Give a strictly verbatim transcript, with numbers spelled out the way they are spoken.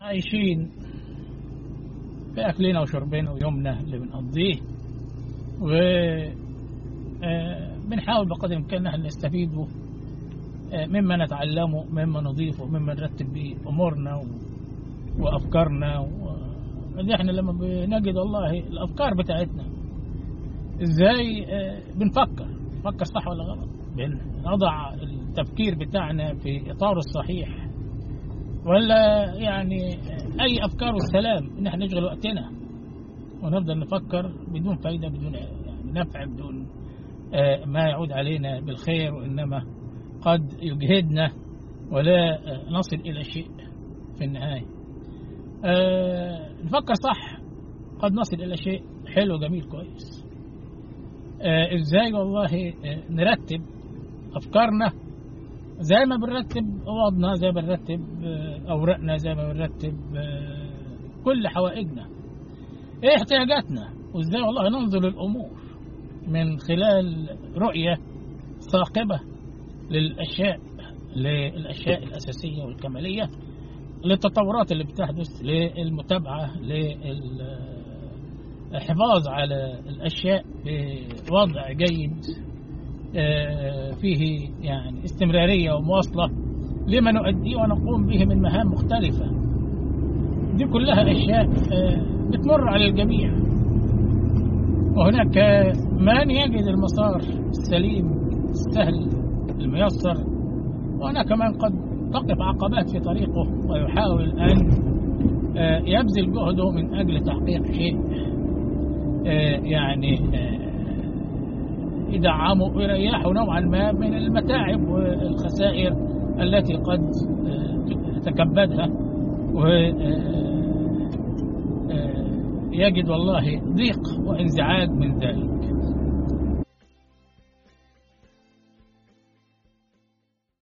عايشين في أكلنا وشربنا ويومنا اللي بنقضيه، وبنحاول بقدر الإمكان أن نستفيده مما نتعلمه، مما نضيفه، مما نرتب به أمورنا وأفكارنا. ودي احنا لما بنجد والله الأفكار بتاعتنا إزاي بنفكر نفكر صح ولا غلط، بنضع التفكير بتاعنا في إطاره الصحيح، ولا يعني أي أفكار والسلام إن احنا نشغل وقتنا ونفضل نفكر بدون فايدة، بدون يعني نفع، بدون ما يعود علينا بالخير، وإنما قد يجهدنا ولا نصل إلى شيء في النهاية. نفكر صح قد نصل إلى شيء حلو جميل كويس. إزاي والله نرتب أفكارنا زي ما بنرتب أوضنا، زي ما بنرتب أوراقنا، زي ما بنرتب كل حوائجنا، إيه احتياجاتنا، وإزاي والله ننظر للأمور من خلال رؤية ثاقبة للأشياء للأشياء الأساسية والكمالية، للتطورات اللي بتحدث، للمتابعة، للحفاظ على الأشياء بوضع جيد فيه يعني استمرارية ومواصلة لما نؤديه ونقوم به من مهام مختلفة. دي كلها أشياء بتمر على الجميع، وهناك من يجد المسار السليم السهل الميسر، وهناك من قد تقف عقبات في طريقه ويحاول أن يبذل جهده من أجل تحقيق شيء يعني يدعمه ويريحه نوعا ما من المتاعب والخسائر التي قد تكبدها، ويجد والله ضيق وانزعاج من ذلك.